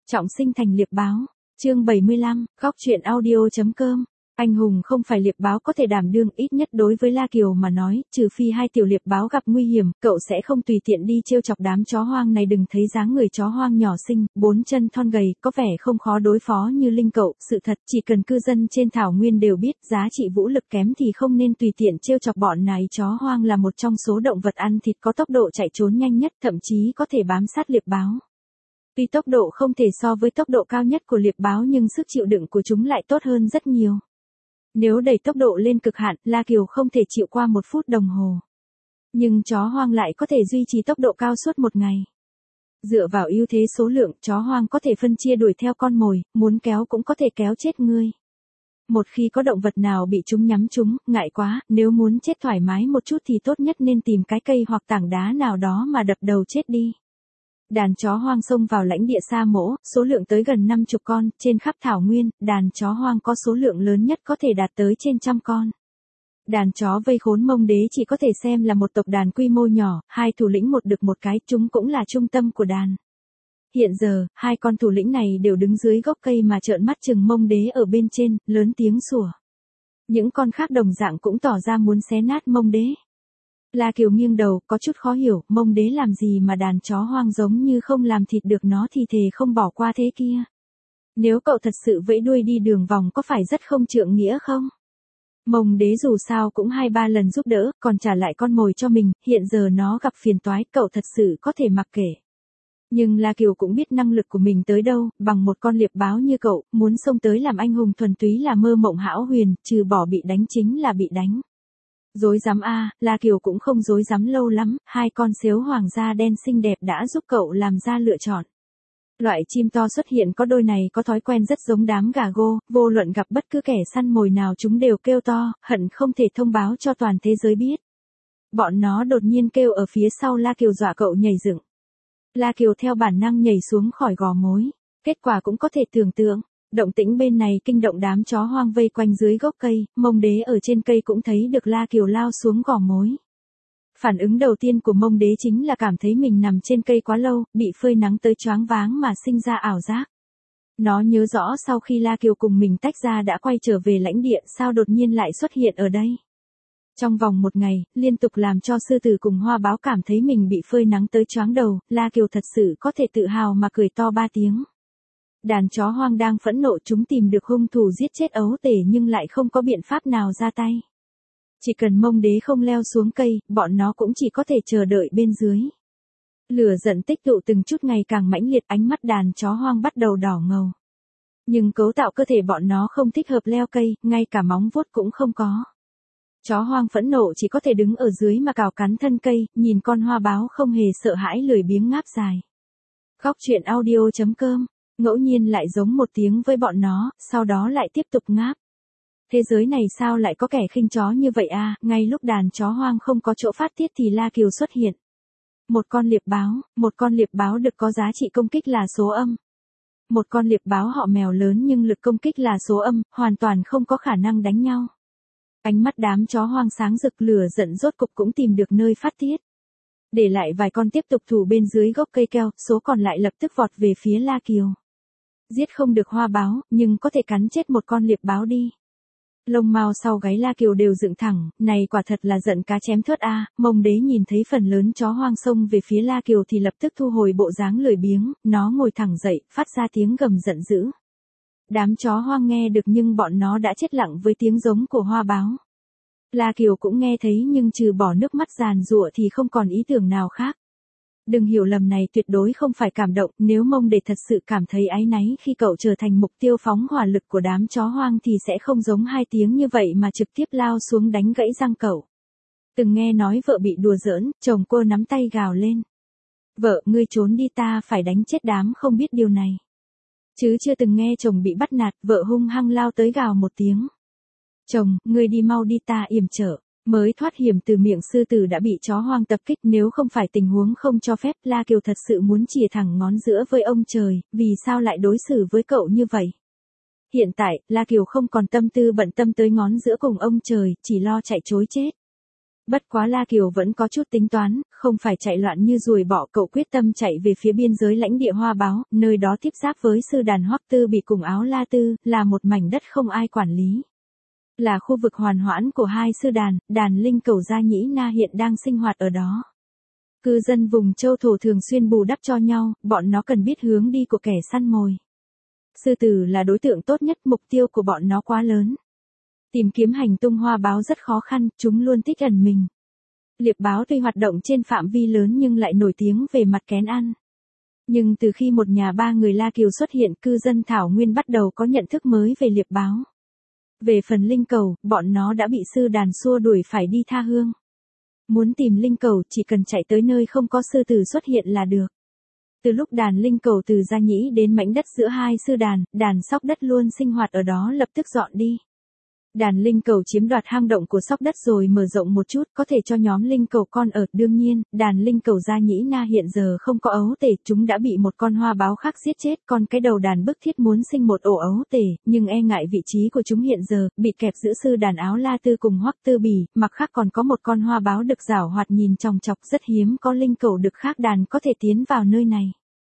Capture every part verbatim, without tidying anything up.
Trọng sinh thành liệp báo. Chương bảy mươi lăm, góc truyện audio.com. Anh hùng không phải liệp báo có thể đảm đương, ít nhất đối với La Kiều mà nói, trừ phi hai tiểu liệp báo gặp nguy hiểm, cậu sẽ không tùy tiện đi trêu chọc đám chó hoang này. Đừng thấy dáng người chó hoang nhỏ xinh, bốn chân thon gầy, có vẻ không khó đối phó như Linh cậu, sự thật chỉ cần cư dân trên thảo nguyên đều biết, giá trị vũ lực kém thì không nên tùy tiện trêu chọc bọn này. Chó hoang là một trong số động vật ăn thịt có tốc độ chạy trốn nhanh nhất, thậm chí có thể bám sát liệp báo. Tuy tốc độ không thể so với tốc độ cao nhất của liệp báo nhưng sức chịu đựng của chúng lại tốt hơn rất nhiều. Nếu đẩy tốc độ lên cực hạn, La Kiều không thể chịu qua một phút đồng hồ. Nhưng chó hoang lại có thể duy trì tốc độ cao suốt một ngày. Dựa vào ưu thế số lượng, chó hoang có thể phân chia đuổi theo con mồi, muốn kéo cũng có thể kéo chết ngươi. Một khi có động vật nào bị chúng nhắm trúng, ngại quá, nếu muốn chết thoải mái một chút thì tốt nhất nên tìm cái cây hoặc tảng đá nào đó mà đập đầu chết đi. Đàn chó hoang xông vào lãnh địa Sa Mỗ, số lượng tới gần năm chục con, trên khắp thảo nguyên, đàn chó hoang có số lượng lớn nhất có thể đạt tới trên trăm con. Đàn chó vây khốn Mông Đế chỉ có thể xem là một tộc đàn quy mô nhỏ, hai thủ lĩnh một đực một cái, chúng cũng là trung tâm của đàn. Hiện giờ, hai con thủ lĩnh này đều đứng dưới gốc cây mà trợn mắt chừng Mông Đế ở bên trên, lớn tiếng sủa. Những con khác đồng dạng cũng tỏ ra muốn xé nát Mông Đế. La Kiều nghiêng đầu, có chút khó hiểu, Mông Đế làm gì mà đàn chó hoang giống như không làm thịt được nó thì thề không bỏ qua thế kia. Nếu cậu thật sự vẫy đuôi đi đường vòng có phải rất không trượng nghĩa không? Mông Đế dù sao cũng hai ba lần giúp đỡ, còn trả lại con mồi cho mình, hiện giờ nó gặp phiền toái, cậu thật sự có thể mặc kệ. Nhưng La Kiều cũng biết năng lực của mình tới đâu, bằng một con liệp báo như cậu, muốn xông tới làm anh hùng thuần túy là mơ mộng hão huyền, trừ bỏ bị đánh chính là bị đánh. Dối dám a, à, La Kiều cũng không dối dám lâu lắm, hai con sếu hoàng gia đen xinh đẹp đã giúp cậu làm ra lựa chọn. Loại chim to xuất hiện có đôi này có thói quen rất giống đám gà gô, vô luận gặp bất cứ kẻ săn mồi nào chúng đều kêu to, hận không thể thông báo cho toàn thế giới biết. Bọn nó đột nhiên kêu ở phía sau La Kiều dọa cậu nhảy dựng. La Kiều theo bản năng nhảy xuống khỏi gò mối, kết quả cũng có thể tưởng tượng. Động tĩnh bên này kinh động đám chó hoang vây quanh dưới gốc cây, Mông Đế ở trên cây cũng thấy được La Kiều lao xuống gò mối. Phản ứng đầu tiên của Mông Đế chính là cảm thấy mình nằm trên cây quá lâu, bị phơi nắng tới choáng váng mà sinh ra ảo giác. Nó nhớ rõ sau khi La Kiều cùng mình tách ra đã quay trở về lãnh địa, sao đột nhiên lại xuất hiện ở đây. Trong vòng một ngày, liên tục làm cho sư tử cùng hoa báo cảm thấy mình bị phơi nắng tới choáng đầu, La Kiều thật sự có thể tự hào mà cười to ba tiếng. Đàn chó hoang đang phẫn nộ, chúng tìm được hung thủ giết chết ấu tể nhưng lại không có biện pháp nào ra tay. Chỉ cần Mông Đế không leo xuống cây, bọn nó cũng chỉ có thể chờ đợi bên dưới. Lửa giận tích tụ từng chút ngày càng mãnh liệt, ánh mắt đàn chó hoang bắt đầu đỏ ngầu. Nhưng cấu tạo cơ thể bọn nó không thích hợp leo cây, ngay cả móng vuốt cũng không có. Chó hoang phẫn nộ chỉ có thể đứng ở dưới mà cào cắn thân cây, nhìn con hoa báo không hề sợ hãi lười biếng ngáp dài. Góc truyện audio.com. Ngẫu nhiên lại giống một tiếng với bọn nó, sau đó lại tiếp tục ngáp. Thế giới này sao lại có kẻ khinh chó như vậy à, ngay lúc đàn chó hoang không có chỗ phát tiết thì La Kiều xuất hiện. Một con liệp báo, một con liệp báo được có giá trị công kích là số âm. Một con liệp báo họ mèo lớn nhưng lực công kích là số âm, hoàn toàn không có khả năng đánh nhau. Ánh mắt đám chó hoang sáng rực, lửa giận rốt cục cũng tìm được nơi phát tiết. Để lại vài con tiếp tục thủ bên dưới gốc cây keo, số còn lại lập tức vọt về phía La Kiều. Giết không được hoa báo, nhưng có thể cắn chết một con liệp báo đi. Lông mao sau gáy La Kiều đều dựng thẳng, này quả thật là giận cá chém thớt a. Mông Đế nhìn thấy phần lớn chó hoang xông về phía La Kiều thì lập tức thu hồi bộ dáng lười biếng, nó ngồi thẳng dậy, phát ra tiếng gầm giận dữ. Đám chó hoang nghe được nhưng bọn nó đã chết lặng với tiếng giống của hoa báo. La Kiều cũng nghe thấy nhưng trừ bỏ nước mắt giàn giụa thì không còn ý tưởng nào khác. Đừng hiểu lầm, này tuyệt đối không phải cảm động, nếu Mông Đế thật sự cảm thấy áy náy khi cậu trở thành mục tiêu phóng hỏa lực của đám chó hoang thì sẽ không giống hai tiếng như vậy mà trực tiếp lao xuống đánh gãy răng cậu. Từng nghe nói vợ bị đùa giỡn, chồng cô nắm tay gào lên. Vợ, ngươi trốn đi, ta phải đánh chết đám không biết điều này. Chứ chưa từng nghe chồng bị bắt nạt, vợ hung hăng lao tới gào một tiếng. Chồng, ngươi đi mau đi, ta yểm trở. Mới thoát hiểm từ miệng sư tử đã bị chó hoang tập kích, nếu không phải tình huống không cho phép, La Kiều thật sự muốn chìa thẳng ngón giữa với ông trời, vì sao lại đối xử với cậu như vậy. Hiện tại, La Kiều không còn tâm tư bận tâm tới ngón giữa cùng ông trời, chỉ lo chạy trối chết. Bất quá La Kiều vẫn có chút tính toán, không phải chạy loạn như ruồi bọ, cậu quyết tâm chạy về phía biên giới lãnh địa Hoa Báo, nơi đó tiếp giáp với sư đàn Hoắc Tư Bị cùng Áo La Tư, là một mảnh đất không ai quản lý. Là khu vực hoàn hoãn của hai sư đàn, đàn linh cẩu Gia Nhĩ Na hiện đang sinh hoạt ở đó. Cư dân vùng châu thổ thường xuyên bù đắp cho nhau, bọn nó cần biết hướng đi của kẻ săn mồi. Sư tử là đối tượng tốt nhất, mục tiêu của bọn nó quá lớn. Tìm kiếm hành tung Hoa Báo rất khó khăn, chúng luôn thích ẩn mình. Liệp báo tuy hoạt động trên phạm vi lớn nhưng lại nổi tiếng về mặt kén ăn. Nhưng từ khi một nhà ba người La Kiều xuất hiện, cư dân Thảo Nguyên bắt đầu có nhận thức mới về liệp báo. Về phần linh cẩu, bọn nó đã bị sư đàn xua đuổi phải đi tha hương. Muốn tìm linh cẩu chỉ cần chạy tới nơi không có sư tử xuất hiện là được. Từ lúc đàn linh cẩu từ Gia Nhĩ đến mảnh đất giữa hai sư đàn, đàn sóc đất luôn sinh hoạt ở đó lập tức dọn đi. Đàn linh cẩu chiếm đoạt hang động của sóc đất rồi mở rộng một chút, có thể cho nhóm linh cẩu con ở. Đương nhiên, đàn linh cẩu Gia Nhĩ Na hiện giờ không có ấu tể, chúng đã bị một con hoa báo khác giết chết. Còn cái đầu đàn bức thiết muốn sinh một ổ ấu tể, nhưng e ngại vị trí của chúng hiện giờ, bị kẹp giữa sư đàn Áo La Tư cùng Hoắc Tư Bì, mặt khác còn có một con hoa báo đực giảo hoạt nhìn chòng chọc, rất hiếm có linh cẩu đực khác đàn có thể tiến vào nơi này.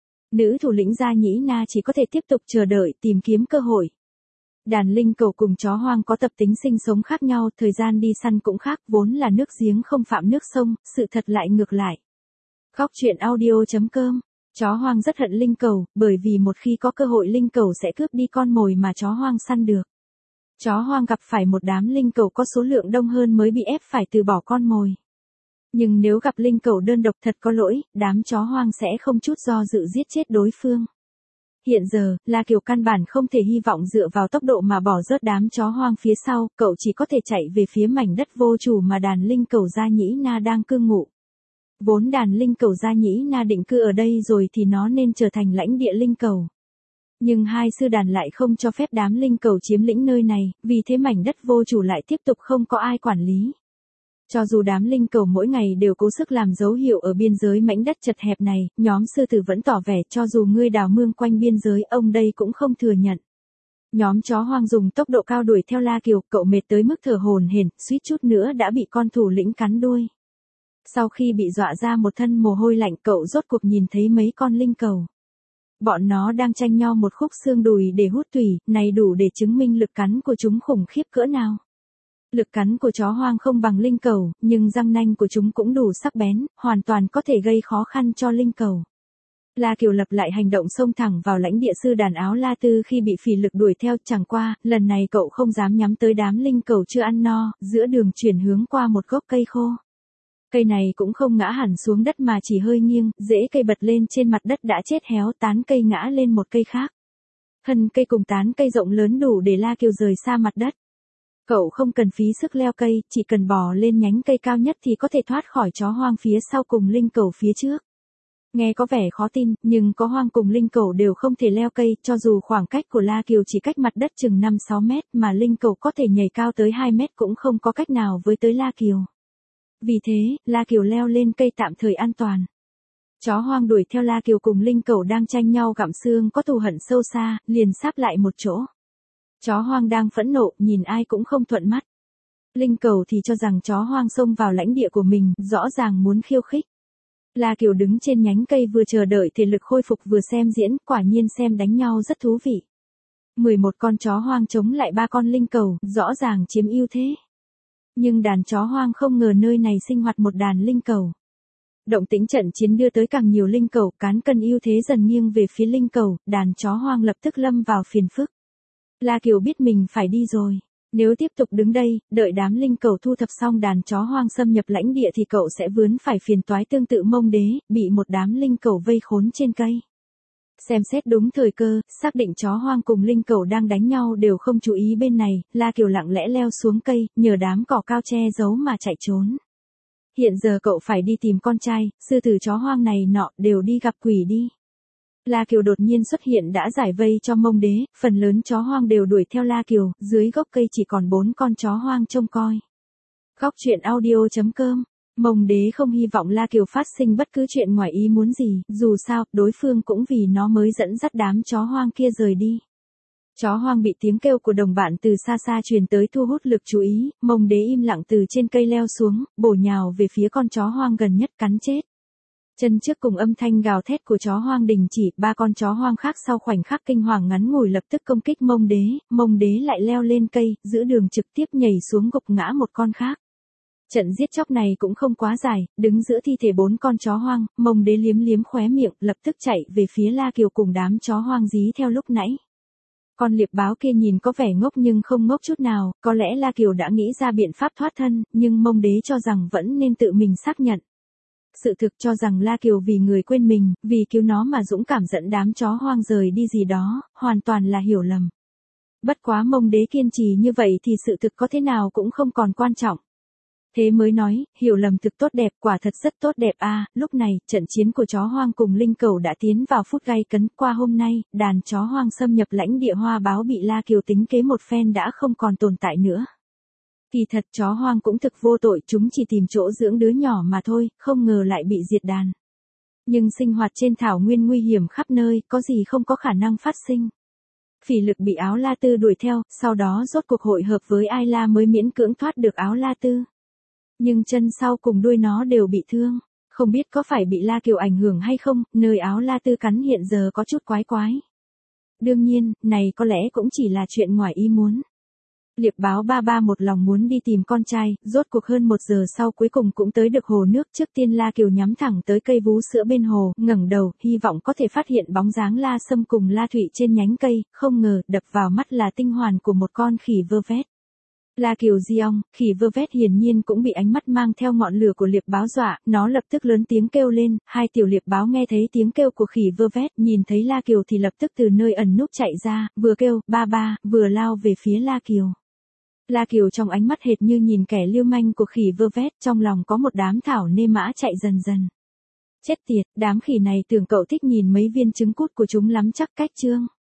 Nữ thủ lĩnh Gia Nhĩ Na chỉ có thể tiếp tục chờ đợi, tìm kiếm cơ hội. Đàn linh cẩu cùng chó hoang có tập tính sinh sống khác nhau, thời gian đi săn cũng khác, vốn là nước giếng không phạm nước sông, sự thật lại ngược lại. Góc truyện audio chấm com. Chó hoang rất hận linh cẩu, bởi vì một khi có cơ hội linh cẩu sẽ cướp đi con mồi mà chó hoang săn được. Chó hoang gặp phải một đám linh cẩu có số lượng đông hơn mới bị ép phải từ bỏ con mồi. Nhưng nếu gặp linh cẩu đơn độc thật có lỗi, đám chó hoang sẽ không chút do dự giết chết đối phương. Hiện giờ, La Kiều căn bản không thể hy vọng dựa vào tốc độ mà bỏ rớt đám chó hoang phía sau, cậu chỉ có thể chạy về phía mảnh đất vô chủ mà đàn linh cẩu Gia Nhĩ Na đang cư ngụ. Vốn đàn linh cẩu Gia Nhĩ Na định cư ở đây rồi thì nó nên trở thành lãnh địa linh cẩu. Nhưng hai sư đàn lại không cho phép đám linh cẩu chiếm lĩnh nơi này, vì thế mảnh đất vô chủ lại tiếp tục không có ai quản lý. Cho dù đám linh cẩu mỗi ngày đều cố sức làm dấu hiệu ở biên giới mảnh đất chật hẹp này, nhóm sư tử vẫn tỏ vẻ cho dù ngươi đào mương quanh biên giới ông đây cũng không thừa nhận. Nhóm chó hoang dùng tốc độ cao đuổi theo La Kiều, cậu mệt tới mức thở hổn hển, suýt chút nữa đã bị con thủ lĩnh cắn đuôi. Sau khi bị dọa ra một thân mồ hôi lạnh, cậu rốt cuộc nhìn thấy mấy con linh cẩu. Bọn nó đang tranh nhau một khúc xương đùi để hút tủy, này đủ để chứng minh lực cắn của chúng khủng khiếp cỡ nào. Lực cắn của chó hoang không bằng linh cẩu, nhưng răng nanh của chúng cũng đủ sắc bén, hoàn toàn có thể gây khó khăn cho linh cẩu. La Kiều lập lại hành động xông thẳng vào lãnh địa sư đàn Áo La Tư khi bị phỉ lực đuổi theo, chẳng qua, lần này cậu không dám nhắm tới đám linh cẩu chưa ăn no, giữa đường chuyển hướng qua một gốc cây khô. Cây này cũng không ngã hẳn xuống đất mà chỉ hơi nghiêng, rễ cây bật lên trên mặt đất đã chết héo, tán cây ngã lên một cây khác. Thân cây cùng tán cây rộng lớn đủ để La Kiều rời xa mặt đất. Cậu không cần phí sức leo cây, chỉ cần bò lên nhánh cây cao nhất thì có thể thoát khỏi chó hoang phía sau cùng linh cẩu phía trước. Nghe có vẻ khó tin, nhưng có hoang cùng linh cẩu đều không thể leo cây, cho dù khoảng cách của La Kiều chỉ cách mặt đất chừng năm sáu mét mà linh cẩu có thể nhảy cao tới hai mét cũng không có cách nào với tới La Kiều. Vì thế, La Kiều leo lên cây tạm thời an toàn. Chó hoang đuổi theo La Kiều cùng linh cẩu đang tranh nhau gặm xương có thù hận sâu xa, liền sáp lại một chỗ. Chó hoang đang phẫn nộ, nhìn ai cũng không thuận mắt. Linh cẩu thì cho rằng chó hoang xông vào lãnh địa của mình, rõ ràng muốn khiêu khích. La Kiều đứng trên nhánh cây vừa chờ đợi thể lực khôi phục vừa xem diễn, quả nhiên xem đánh nhau rất thú vị. mười một con chó hoang chống lại ba con linh cẩu, rõ ràng chiếm ưu thế. Nhưng đàn chó hoang không ngờ nơi này sinh hoạt một đàn linh cẩu. Động tĩnh trận chiến đưa tới càng nhiều linh cẩu, cán cân ưu thế dần nghiêng về phía linh cẩu, đàn chó hoang lập tức lâm vào phiền phức. La Kiều biết mình phải đi rồi. Nếu tiếp tục đứng đây, đợi đám linh cẩu thu thập xong đàn chó hoang xâm nhập lãnh địa thì cậu sẽ vướng phải phiền toái tương tự Mông Đế, bị một đám linh cẩu vây khốn trên cây. Xem xét đúng thời cơ, xác định chó hoang cùng linh cẩu đang đánh nhau đều không chú ý bên này, La Kiều lặng lẽ leo xuống cây, nhờ đám cỏ cao che giấu mà chạy trốn. Hiện giờ cậu phải đi tìm con trai, sư tử chó hoang này nọ đều đi gặp quỷ đi. La Kiều đột nhiên xuất hiện đã giải vây cho Mông Đế, phần lớn chó hoang đều đuổi theo La Kiều, dưới gốc cây chỉ còn bốn con chó hoang trông coi. Góc truyện audio chấm com. Mông Đế không hy vọng La Kiều phát sinh bất cứ chuyện ngoài ý muốn gì, dù sao, đối phương cũng vì nó mới dẫn dắt đám chó hoang kia rời đi. Chó hoang bị tiếng kêu của đồng bạn từ xa xa truyền tới thu hút lực chú ý, Mông Đế im lặng từ trên cây leo xuống, bổ nhào về phía con chó hoang gần nhất cắn chết. Chân trước cùng âm thanh gào thét của chó hoang đình chỉ, ba con chó hoang khác sau khoảnh khắc kinh hoàng ngắn ngủi lập tức công kích Mông Đế, Mông Đế lại leo lên cây, giữ đường trực tiếp nhảy xuống gục ngã một con khác. Trận giết chóc này cũng không quá dài, đứng giữa thi thể bốn con chó hoang, Mông Đế liếm liếm khóe miệng, lập tức chạy về phía La Kiều cùng đám chó hoang dí theo lúc nãy. Con liệp báo kia nhìn có vẻ ngốc nhưng không ngốc chút nào, có lẽ La Kiều đã nghĩ ra biện pháp thoát thân, nhưng Mông Đế cho rằng vẫn nên tự mình xác nhận. Sự thực cho rằng La Kiều vì người quên mình, vì cứu nó mà dũng cảm dẫn đám chó hoang rời đi gì đó, hoàn toàn là hiểu lầm. Bất quá Mông Đế kiên trì như vậy thì sự thực có thế nào cũng không còn quan trọng. Thế mới nói, hiểu lầm thực tốt đẹp, quả thật rất tốt đẹp a. À, lúc này, trận chiến của chó hoang cùng linh cẩu đã tiến vào phút gay cấn. Qua hôm nay, đàn chó hoang xâm nhập lãnh địa Hoa Báo bị La Kiều tính kế một phen đã không còn tồn tại nữa. Kỳ thật chó hoang cũng thực vô tội, chúng chỉ tìm chỗ dưỡng đứa nhỏ mà thôi, không ngờ lại bị diệt đàn. Nhưng sinh hoạt trên thảo nguyên nguy hiểm khắp nơi, có gì không có khả năng phát sinh. Phỉ Lực bị Áo La Tư đuổi theo, sau đó rốt cuộc hội hợp với Ai La mới miễn cưỡng thoát được Áo La Tư. Nhưng chân sau cùng đuôi nó đều bị thương, không biết có phải bị La Kiều ảnh hưởng hay không, nơi Áo La Tư cắn hiện giờ có chút quái quái. Đương nhiên, này có lẽ cũng chỉ là chuyện ngoài ý muốn. Liệp báo ba ba một lòng muốn đi tìm con trai, rốt cuộc hơn một giờ sau cuối cùng cũng tới được hồ nước. Trước tiên La Kiều nhắm thẳng tới cây vú sữa bên hồ, ngẩng đầu, hy vọng có thể phát hiện bóng dáng La Sâm cùng La Thụy trên nhánh cây, không ngờ, đập vào mắt là tinh hoàn của một con khỉ vơ vét. La Kiều di ong, khỉ vơ vét hiển nhiên cũng bị ánh mắt mang theo ngọn lửa của liệp báo dọa, nó lập tức lớn tiếng kêu lên, hai tiểu liệp báo nghe thấy tiếng kêu của khỉ vơ vét, nhìn thấy La Kiều thì lập tức từ nơi ẩn núp chạy ra, vừa kêu, ba ba, vừa lao về phía La Kiều. La Kiều trong ánh mắt hệt như nhìn kẻ lưu manh của khỉ vơ vét, trong lòng có một đám thảo nê mã chạy dần dần. Chết tiệt, đám khỉ này tưởng cậu thích nhìn mấy viên trứng cút của chúng lắm chắc. Cách chương